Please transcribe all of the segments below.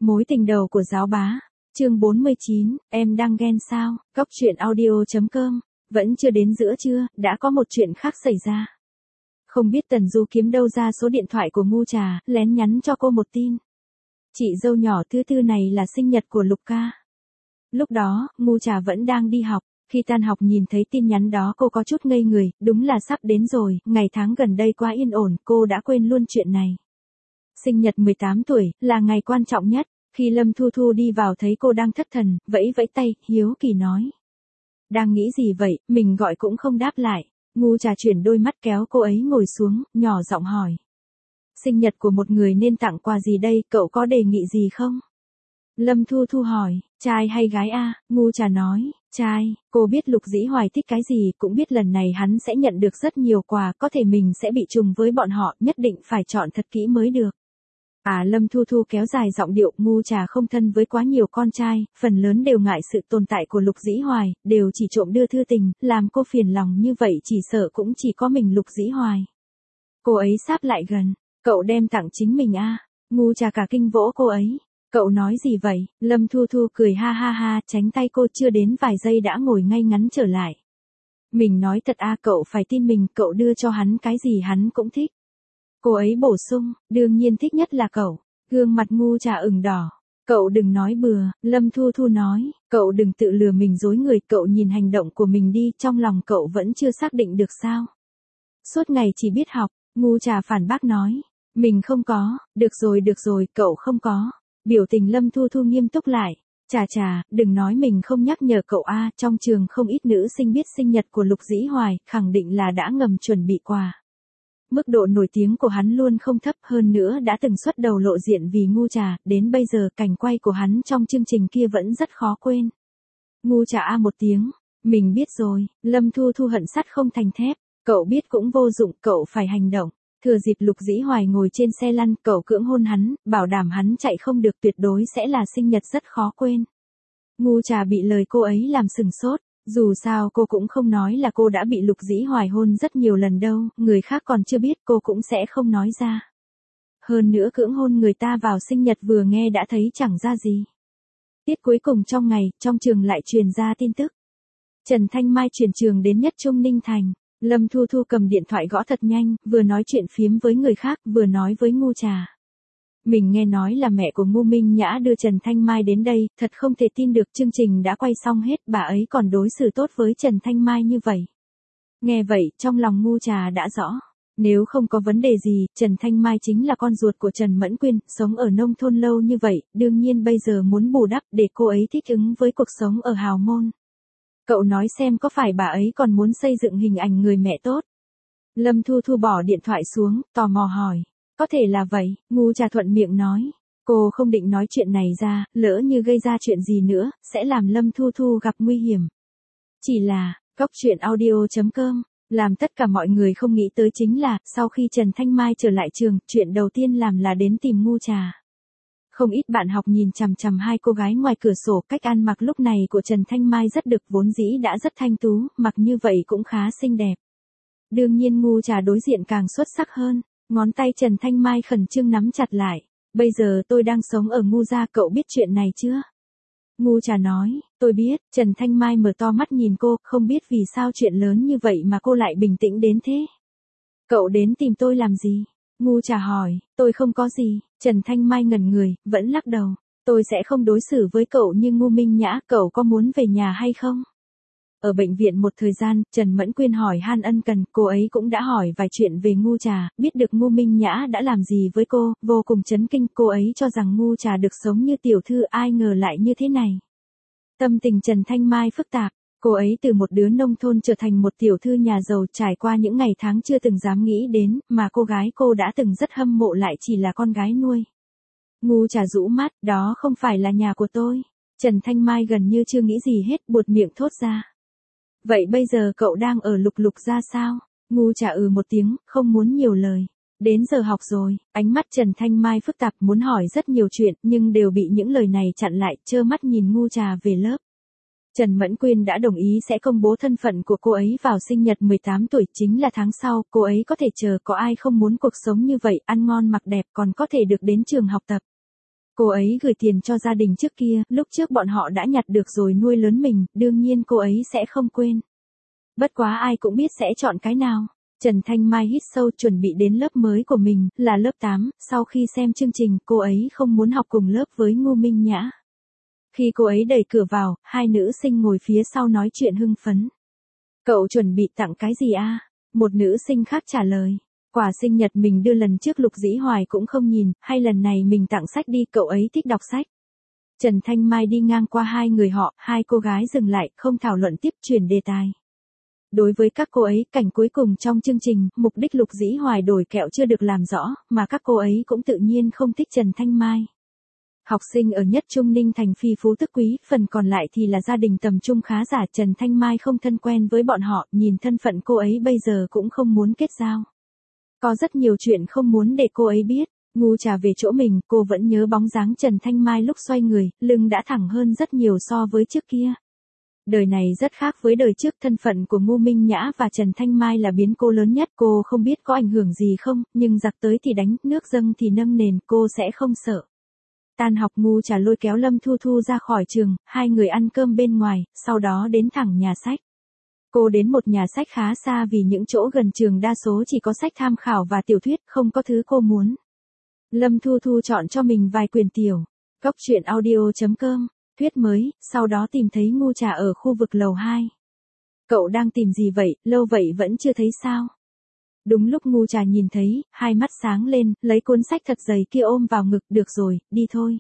Mối tình đầu của giáo bá. Chương 49, em đang ghen sao? Cóc truyện audio.com. Vẫn chưa đến giữa trưa, đã có một chuyện khác xảy ra. Không biết Tần Du kiếm đâu ra số điện thoại của Ngu Trà, lén nhắn cho cô một tin. Chị dâu nhỏ thứ tư này là sinh nhật của Lục ca. Lúc đó, Ngu Trà vẫn đang đi học. Khi tan học nhìn thấy tin nhắn đó cô có chút ngây người, đúng là sắp đến rồi, ngày tháng gần đây quá yên ổn, cô đã quên luôn chuyện này. Sinh nhật 18 tuổi, là ngày quan trọng nhất. Khi Lâm Thu Thu đi vào thấy cô đang thất thần, vẫy vẫy tay, hiếu kỳ nói. Đang nghĩ gì vậy, mình gọi cũng không đáp lại. Ngu Trà chuyển đôi mắt kéo cô ấy ngồi xuống, nhỏ giọng hỏi. Sinh nhật của một người nên tặng quà gì đây, cậu có đề nghị gì không? Lâm Thu Thu hỏi, trai hay gái a? Ngu Trà nói, trai. Cô biết Lục Dĩ Hoài thích cái gì, cũng biết lần này hắn sẽ nhận được rất nhiều quà, có thể mình sẽ bị trùng với bọn họ, nhất định phải chọn thật kỹ mới được. Lâm Thu Thu kéo dài giọng điệu, Ngu Trà không thân với quá nhiều con trai, phần lớn đều ngại sự tồn tại của Lục Dĩ Hoài, đều chỉ trộm đưa thư tình, làm cô phiền lòng như vậy chỉ sợ cũng chỉ có mình Lục Dĩ Hoài. Cô ấy sáp lại gần, cậu đem tặng chính mình a? Ngu Trà cả kinh vỗ cô ấy. Cậu nói gì vậy? Lâm Thu Thu cười ha ha ha, tránh tay cô chưa đến vài giây đã ngồi ngay ngắn trở lại. Mình nói thật cậu phải tin mình, cậu đưa cho hắn cái gì hắn cũng thích. Cô ấy bổ sung, đương nhiên thích nhất là cậu. Gương mặt Ngu Trà ửng đỏ. Cậu đừng nói bừa, Lâm Thu Thu nói, cậu đừng tự lừa mình dối người, cậu nhìn hành động của mình đi, trong lòng cậu vẫn chưa xác định được sao. Suốt ngày chỉ biết học, Ngu Trà phản bác nói, mình không có, được rồi, cậu không có. Biểu tình Lâm Thu Thu nghiêm túc lại, chà, đừng nói mình không nhắc nhở cậu trong trường không ít nữ sinh biết sinh nhật của Lục Dĩ Hoài, khẳng định là đã ngầm chuẩn bị quà. Mức độ nổi tiếng của hắn luôn không thấp, hơn nữa đã từng xuất đầu lộ diện vì Ngu Trà, đến bây giờ cảnh quay của hắn trong chương trình kia vẫn rất khó quên. Ngu Trà một tiếng, mình biết rồi. Lâm Thu Thu hận sắt không thành thép, cậu biết cũng vô dụng, cậu phải hành động. Thừa dịp Lục Dĩ Hoài ngồi trên xe lăn, cậu cưỡng hôn hắn, bảo đảm hắn chạy không được, tuyệt đối sẽ là sinh nhật rất khó quên. Ngu Trà bị lời cô ấy làm sừng sốt. Dù sao cô cũng không nói là cô đã bị Lục Dĩ Hoài hôn rất nhiều lần đâu, người khác còn chưa biết cô cũng sẽ không nói ra. Hơn nữa cưỡng hôn người ta vào sinh nhật vừa nghe đã thấy chẳng ra gì. Tiết cuối cùng trong ngày, trong trường lại truyền ra tin tức. Trần Thanh Mai chuyển trường đến Nhất Trung Ninh Thành. Lâm Thu Thu cầm điện thoại gõ thật nhanh, vừa nói chuyện phiếm với người khác, vừa nói với Ngu Trà. Mình nghe nói là mẹ của Ngô Minh Nhã đưa Trần Thanh Mai đến đây, thật không thể tin được, chương trình đã quay xong hết, bà ấy còn đối xử tốt với Trần Thanh Mai như vậy. Nghe vậy, trong lòng Ngu Trà đã rõ. Nếu không có vấn đề gì, Trần Thanh Mai chính là con ruột của Trần Mẫn Quyên, sống ở nông thôn lâu như vậy, đương nhiên bây giờ muốn bù đắp để cô ấy thích ứng với cuộc sống ở hào môn. Cậu nói xem có phải bà ấy còn muốn xây dựng hình ảnh người mẹ tốt? Lâm Thu Thu bỏ điện thoại xuống, tò mò hỏi. Có thể là vậy, Ngu Trà thuận miệng nói. Cô không định nói chuyện này ra, lỡ như gây ra chuyện gì nữa, sẽ làm Lâm Thu Thu gặp nguy hiểm. Chỉ là, cóc truyện audio.com, làm tất cả mọi người không nghĩ tới chính là, sau khi Trần Thanh Mai trở lại trường, chuyện đầu tiên làm là đến tìm Ngu Trà. Không ít bạn học nhìn chằm chằm hai cô gái ngoài cửa sổ, cách ăn mặc lúc này của Trần Thanh Mai rất được, vốn dĩ đã rất thanh tú, mặc như vậy cũng khá xinh đẹp. Đương nhiên Ngu Trà đối diện càng xuất sắc hơn. Ngón tay Trần Thanh Mai khẩn trương nắm chặt lại. Bây giờ tôi đang sống ở Ngu gia, cậu biết chuyện này chưa? Ngu Trà nói, tôi biết. Trần Thanh Mai mở to mắt nhìn cô, không biết vì sao chuyện lớn như vậy mà cô lại bình tĩnh đến thế. Cậu đến tìm tôi làm gì? Ngu Trà hỏi, tôi không có gì. Trần Thanh Mai ngẩn người, vẫn lắc đầu. Tôi sẽ không đối xử với cậu như Ngô Minh Nhã, cậu có muốn về nhà hay không? Ở bệnh viện một thời gian, Trần Mẫn Quyên hỏi han ân cần, cô ấy cũng đã hỏi vài chuyện về Ngu Trà, biết được Ngô Minh Nhã đã làm gì với cô, vô cùng chấn kinh, cô ấy cho rằng Ngu Trà được sống như tiểu thư, ai ngờ lại như thế này. Tâm tình Trần Thanh Mai phức tạp, cô ấy từ một đứa nông thôn trở thành một tiểu thư nhà giàu, trải qua những ngày tháng chưa từng dám nghĩ đến, mà cô gái cô đã từng rất hâm mộ lại chỉ là con gái nuôi. Ngu Trà rũ mắt, đó không phải là nhà của tôi. Trần Thanh Mai gần như chưa nghĩ gì hết, buột miệng thốt ra. Vậy bây giờ cậu đang ở Lục Lục gia sao? Ngu Trà một tiếng, không muốn nhiều lời. Đến giờ học rồi, ánh mắt Trần Thanh Mai phức tạp, muốn hỏi rất nhiều chuyện, nhưng đều bị những lời này chặn lại, trơ mắt nhìn Ngu Trà về lớp. Trần Mẫn Quyên đã đồng ý sẽ công bố thân phận của cô ấy vào sinh nhật 18 tuổi, chính là tháng sau, cô ấy có thể chờ, có ai không muốn cuộc sống như vậy, ăn ngon mặc đẹp còn có thể được đến trường học tập. Cô ấy gửi tiền cho gia đình trước kia, lúc trước bọn họ đã nhặt được rồi nuôi lớn mình, đương nhiên cô ấy sẽ không quên. Bất quá ai cũng biết sẽ chọn cái nào. Trần Thanh Mai hít sâu chuẩn bị đến lớp mới của mình, là lớp 8, sau khi xem chương trình, cô ấy không muốn học cùng lớp với Ngô Minh Nhã. Khi cô ấy đẩy cửa vào, hai nữ sinh ngồi phía sau nói chuyện hưng phấn. Cậu chuẩn bị tặng cái gì a? Một nữ sinh khác trả lời. Quà sinh nhật mình đưa lần trước Lục Dĩ Hoài cũng không nhìn, hay lần này mình tặng sách đi, cậu ấy thích đọc sách. Trần Thanh Mai đi ngang qua hai người họ, hai cô gái dừng lại, không thảo luận tiếp, chuyển đề tài. Đối với các cô ấy, cảnh cuối cùng trong chương trình, mục đích Lục Dĩ Hoài đổi kẹo chưa được làm rõ, mà các cô ấy cũng tự nhiên không thích Trần Thanh Mai. Học sinh ở Nhất Trung Ninh thành phi phú tức quý, phần còn lại thì là gia đình tầm trung khá giả. Trần Thanh Mai không thân quen với bọn họ, nhìn thân phận cô ấy bây giờ cũng không muốn kết giao. Có rất nhiều chuyện không muốn để cô ấy biết. Ngu Trà về chỗ mình, cô vẫn nhớ bóng dáng Trần Thanh Mai lúc xoay người, lưng đã thẳng hơn rất nhiều so với trước kia. Đời này rất khác với đời trước, thân phận của Ngô Minh Nhã và Trần Thanh Mai là biến cố lớn nhất. Cô không biết có ảnh hưởng gì không, nhưng giặc tới thì đánh, nước dâng thì nâng nền, cô sẽ không sợ. Tan học, Ngu Trà lôi kéo Lâm Thu Thu ra khỏi trường, hai người ăn cơm bên ngoài, sau đó đến thẳng nhà sách. Cô đến một nhà sách khá xa vì những chỗ gần trường đa số chỉ có sách tham khảo và tiểu thuyết, không có thứ cô muốn. Lâm Thu Thu chọn cho mình vài quyển tiểu. Góc truyện audio.com, thuyết mới, sau đó tìm thấy Ngu Trà ở khu vực lầu 2. Cậu đang tìm gì vậy, lâu vậy vẫn chưa thấy sao? Đúng lúc Ngu Trà nhìn thấy, hai mắt sáng lên, lấy cuốn sách thật dày kia ôm vào ngực, được rồi, đi thôi.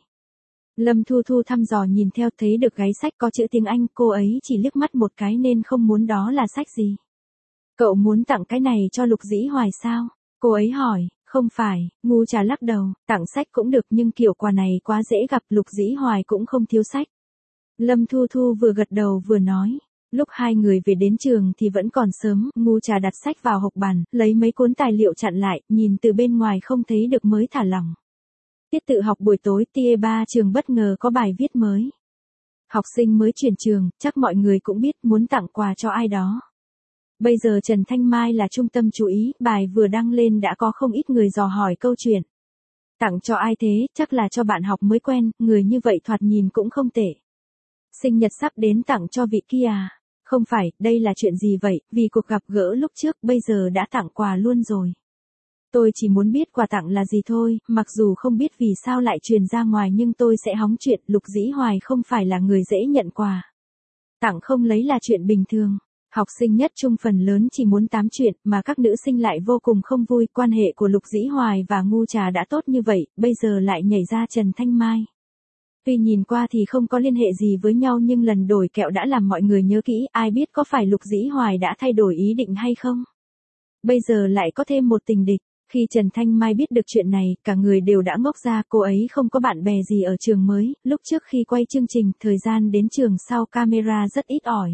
Lâm Thu Thu thăm dò nhìn theo, thấy được gáy sách có chữ tiếng Anh, cô ấy chỉ liếc mắt một cái nên không muốn đó là sách gì. Cậu muốn tặng cái này cho Lục Dĩ Hoài sao? Cô ấy hỏi. Không phải, Ngu Trà lắc đầu, tặng sách cũng được nhưng kiểu quà này quá dễ gặp, Lục Dĩ Hoài cũng không thiếu sách. Lâm Thu Thu vừa gật đầu vừa nói. Lúc hai người về đến trường thì vẫn còn sớm, Ngu Trà đặt sách vào hộc bàn, lấy mấy cuốn tài liệu chặn lại, nhìn từ bên ngoài không thấy được mới thả lỏng. Tiết tự học buổi tối, tia 3 trường bất ngờ có bài viết mới. Học sinh mới chuyển trường, chắc mọi người cũng biết, muốn tặng quà cho ai đó. Bây giờ Trần Thanh Mai là trung tâm chú ý, bài vừa đăng lên đã có không ít người dò hỏi câu chuyện. Tặng cho ai thế, chắc là cho bạn học mới quen, người như vậy thoạt nhìn cũng không tệ. Sinh nhật sắp đến tặng cho vị kia à? Không phải, đây là chuyện gì vậy, vì cuộc gặp gỡ lúc trước bây giờ đã tặng quà luôn rồi. Tôi chỉ muốn biết quà tặng là gì thôi, mặc dù không biết vì sao lại truyền ra ngoài nhưng tôi sẽ hóng chuyện. Lục Dĩ Hoài không phải là người dễ nhận quà. Tặng không lấy là chuyện bình thường. Học sinh Nhất Trung phần lớn chỉ muốn tám chuyện, mà các nữ sinh lại vô cùng không vui. Quan hệ của Lục Dĩ Hoài và Ngu Trà đã tốt như vậy, bây giờ lại nhảy ra Trần Thanh Mai. Tuy nhìn qua thì không có liên hệ gì với nhau nhưng lần đổi kẹo đã làm mọi người nhớ kỹ, ai biết có phải Lục Dĩ Hoài đã thay đổi ý định hay không. Bây giờ lại có thêm một tình địch. Khi Trần Thanh Mai biết được chuyện này, cả người đều đã ngốc ra, cô ấy không có bạn bè gì ở trường mới, lúc trước khi quay chương trình, thời gian đến trường sau camera rất ít ỏi.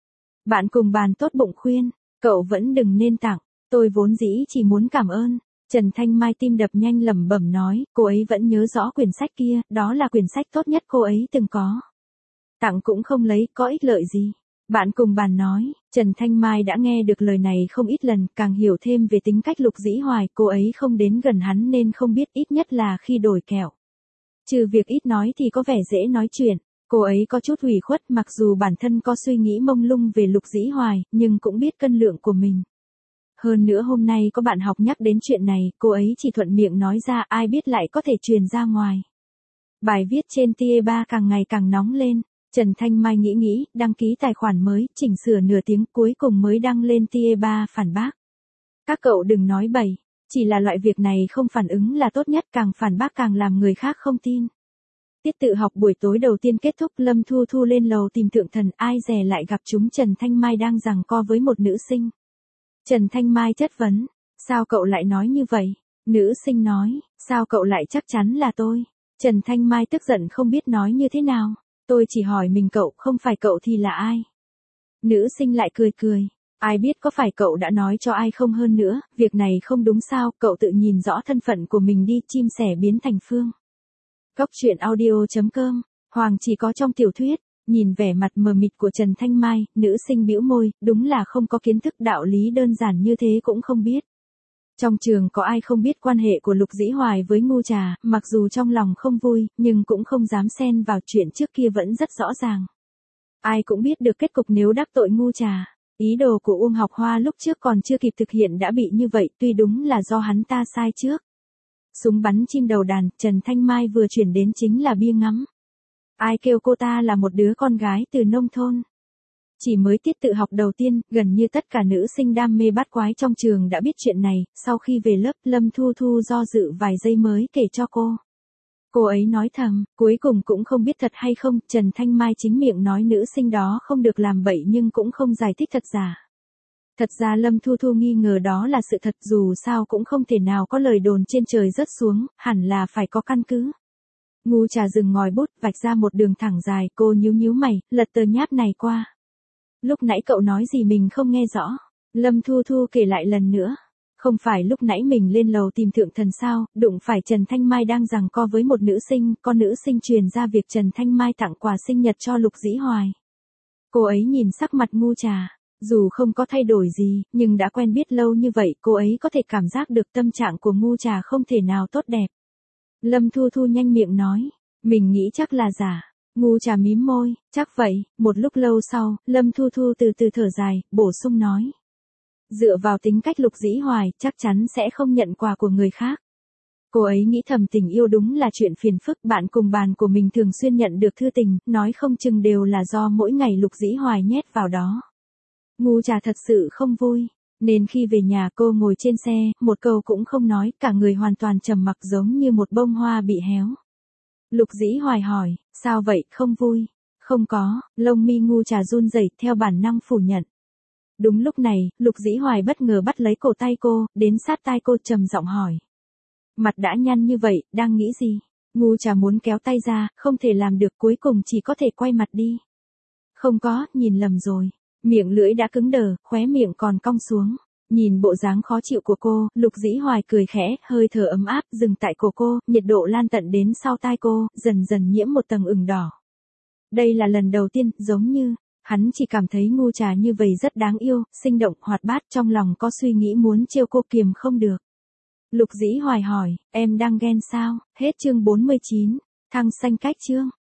Bạn cùng bàn tốt bụng khuyên, cậu vẫn đừng nên tặng, tôi vốn dĩ chỉ muốn cảm ơn. Trần Thanh Mai tim đập nhanh lẩm bẩm nói, cô ấy vẫn nhớ rõ quyển sách kia, đó là quyển sách tốt nhất cô ấy từng có. Tặng cũng không lấy, có ích lợi gì. Bạn cùng bàn nói, Trần Thanh Mai đã nghe được lời này không ít lần, càng hiểu thêm về tính cách Lục Dĩ Hoài, cô ấy không đến gần hắn nên không biết, ít nhất là khi đổi kẹo. Trừ việc ít nói thì có vẻ dễ nói chuyện, cô ấy có chút ủy khuất, mặc dù bản thân có suy nghĩ mông lung về Lục Dĩ Hoài, nhưng cũng biết cân lượng của mình. Hơn nữa hôm nay có bạn học nhắc đến chuyện này, cô ấy chỉ thuận miệng nói ra, ai biết lại có thể truyền ra ngoài. Bài viết trên tia 3 càng ngày càng nóng lên. Trần Thanh Mai nghĩ, đăng ký tài khoản mới, chỉnh sửa nửa tiếng cuối cùng mới đăng lên tia 3 phản bác. Các cậu đừng nói bậy, chỉ là loại việc này không phản ứng là tốt nhất, càng phản bác càng làm người khác không tin. Tiết tự học buổi tối đầu tiên kết thúc, Lâm Thu Thu lên lầu tìm Thượng Thần, ai dè lại gặp chúng Trần Thanh Mai đang giằng co với một nữ sinh. Trần Thanh Mai chất vấn, sao cậu lại nói như vậy? Nữ sinh nói, sao cậu lại chắc chắn là tôi? Trần Thanh Mai tức giận không biết nói như thế nào. Tôi chỉ hỏi mình cậu, không phải cậu thì là ai? Nữ sinh lại cười. Ai biết có phải cậu đã nói cho ai không, hơn nữa, việc này không đúng sao, cậu tự nhìn rõ thân phận của mình đi, chim sẻ biến thành phương. Góc truyện audio.com, Hoàng chỉ có trong tiểu thuyết. Nhìn vẻ mặt mờ mịt của Trần Thanh Mai, nữ sinh bĩu môi, đúng là không có kiến thức, đạo lý đơn giản như thế cũng không biết. Trong trường có ai không biết quan hệ của Lục Dĩ Hoài với Ngu Trà, mặc dù trong lòng không vui, nhưng cũng không dám xen vào chuyện trước kia vẫn rất rõ ràng. Ai cũng biết được kết cục nếu đắc tội Ngu Trà. Ý đồ của Uông Học Hoa lúc trước còn chưa kịp thực hiện đã bị như vậy, tuy đúng là do hắn ta sai trước. Súng bắn chim đầu đàn, Trần Thanh Mai vừa chuyển đến chính là bia ngắm. Ai kêu cô ta là một đứa con gái từ nông thôn. Chỉ mới tiết tự học đầu tiên, gần như tất cả nữ sinh đam mê bát quái trong trường đã biết chuyện này, sau khi về lớp Lâm Thu Thu do dự vài giây mới kể cho cô. Cô ấy nói thầm, cuối cùng cũng không biết thật hay không, Trần Thanh Mai chính miệng nói nữ sinh đó không được làm bậy nhưng cũng không giải thích thật giả. Thật ra Lâm Thu Thu nghi ngờ đó là sự thật, dù sao cũng không thể nào có lời đồn trên trời rớt xuống, hẳn là phải có căn cứ. Ngu Trà dừng ngòi bút, vạch ra một đường thẳng dài, cô nhíu mày, lật tờ nháp này qua. Lúc nãy cậu nói gì mình không nghe rõ. Lâm Thu Thu kể lại lần nữa. Không phải lúc nãy mình lên lầu tìm thượng thần sao, đụng phải Trần Thanh Mai đang giằng co với một nữ sinh, con nữ sinh truyền ra việc Trần Thanh Mai tặng quà sinh nhật cho Lục Dĩ Hoài. Cô ấy nhìn sắc mặt Ngu Trà, dù không có thay đổi gì, nhưng đã quen biết lâu như vậy, cô ấy có thể cảm giác được tâm trạng của Ngu Trà không thể nào tốt đẹp. Lâm Thu Thu nhanh miệng nói, mình nghĩ chắc là giả. Ngu Trà mím môi, chắc vậy. Một lúc lâu sau, Lâm Thu Thu từ từ thở dài, bổ sung nói. Dựa vào tính cách Lục Dĩ Hoài, chắc chắn sẽ không nhận quà của người khác. Cô ấy nghĩ thầm tình yêu đúng là chuyện phiền phức, bạn cùng bàn của mình thường xuyên nhận được thư tình, nói không chừng đều là do mỗi ngày Lục Dĩ Hoài nhét vào đó. Ngu Trà thật sự không vui, nên khi về nhà cô ngồi trên xe, một câu cũng không nói, cả người hoàn toàn trầm mặc giống như một bông hoa bị héo. Lục Dĩ Hoài hỏi, sao vậy, không vui? Không có, lông mi Ngu Trà run rẩy theo bản năng phủ nhận. Đúng lúc này, Lục Dĩ Hoài bất ngờ bắt lấy cổ tay cô, đến sát tai cô trầm giọng hỏi. Mặt đã nhăn như vậy, đang nghĩ gì? Ngu Trà muốn kéo tay ra, không thể làm được, cuối cùng chỉ có thể quay mặt đi. Không có, nhìn lầm rồi. Miệng lưỡi đã cứng đờ, khóe miệng còn cong xuống. Nhìn bộ dáng khó chịu của cô, Lục Dĩ Hoài cười khẽ, hơi thở ấm áp dừng tại cổ cô, nhiệt độ lan tận đến sau tai cô, dần dần nhiễm một tầng ửng đỏ. Đây là lần đầu tiên, giống như, hắn chỉ cảm thấy Ngu Trà như vậy rất đáng yêu, sinh động, hoạt bát, trong lòng có suy nghĩ muốn trêu cô kiềm không được. Lục Dĩ Hoài hỏi, em đang ghen sao? Hết chương 49, thăng xanh cách chương.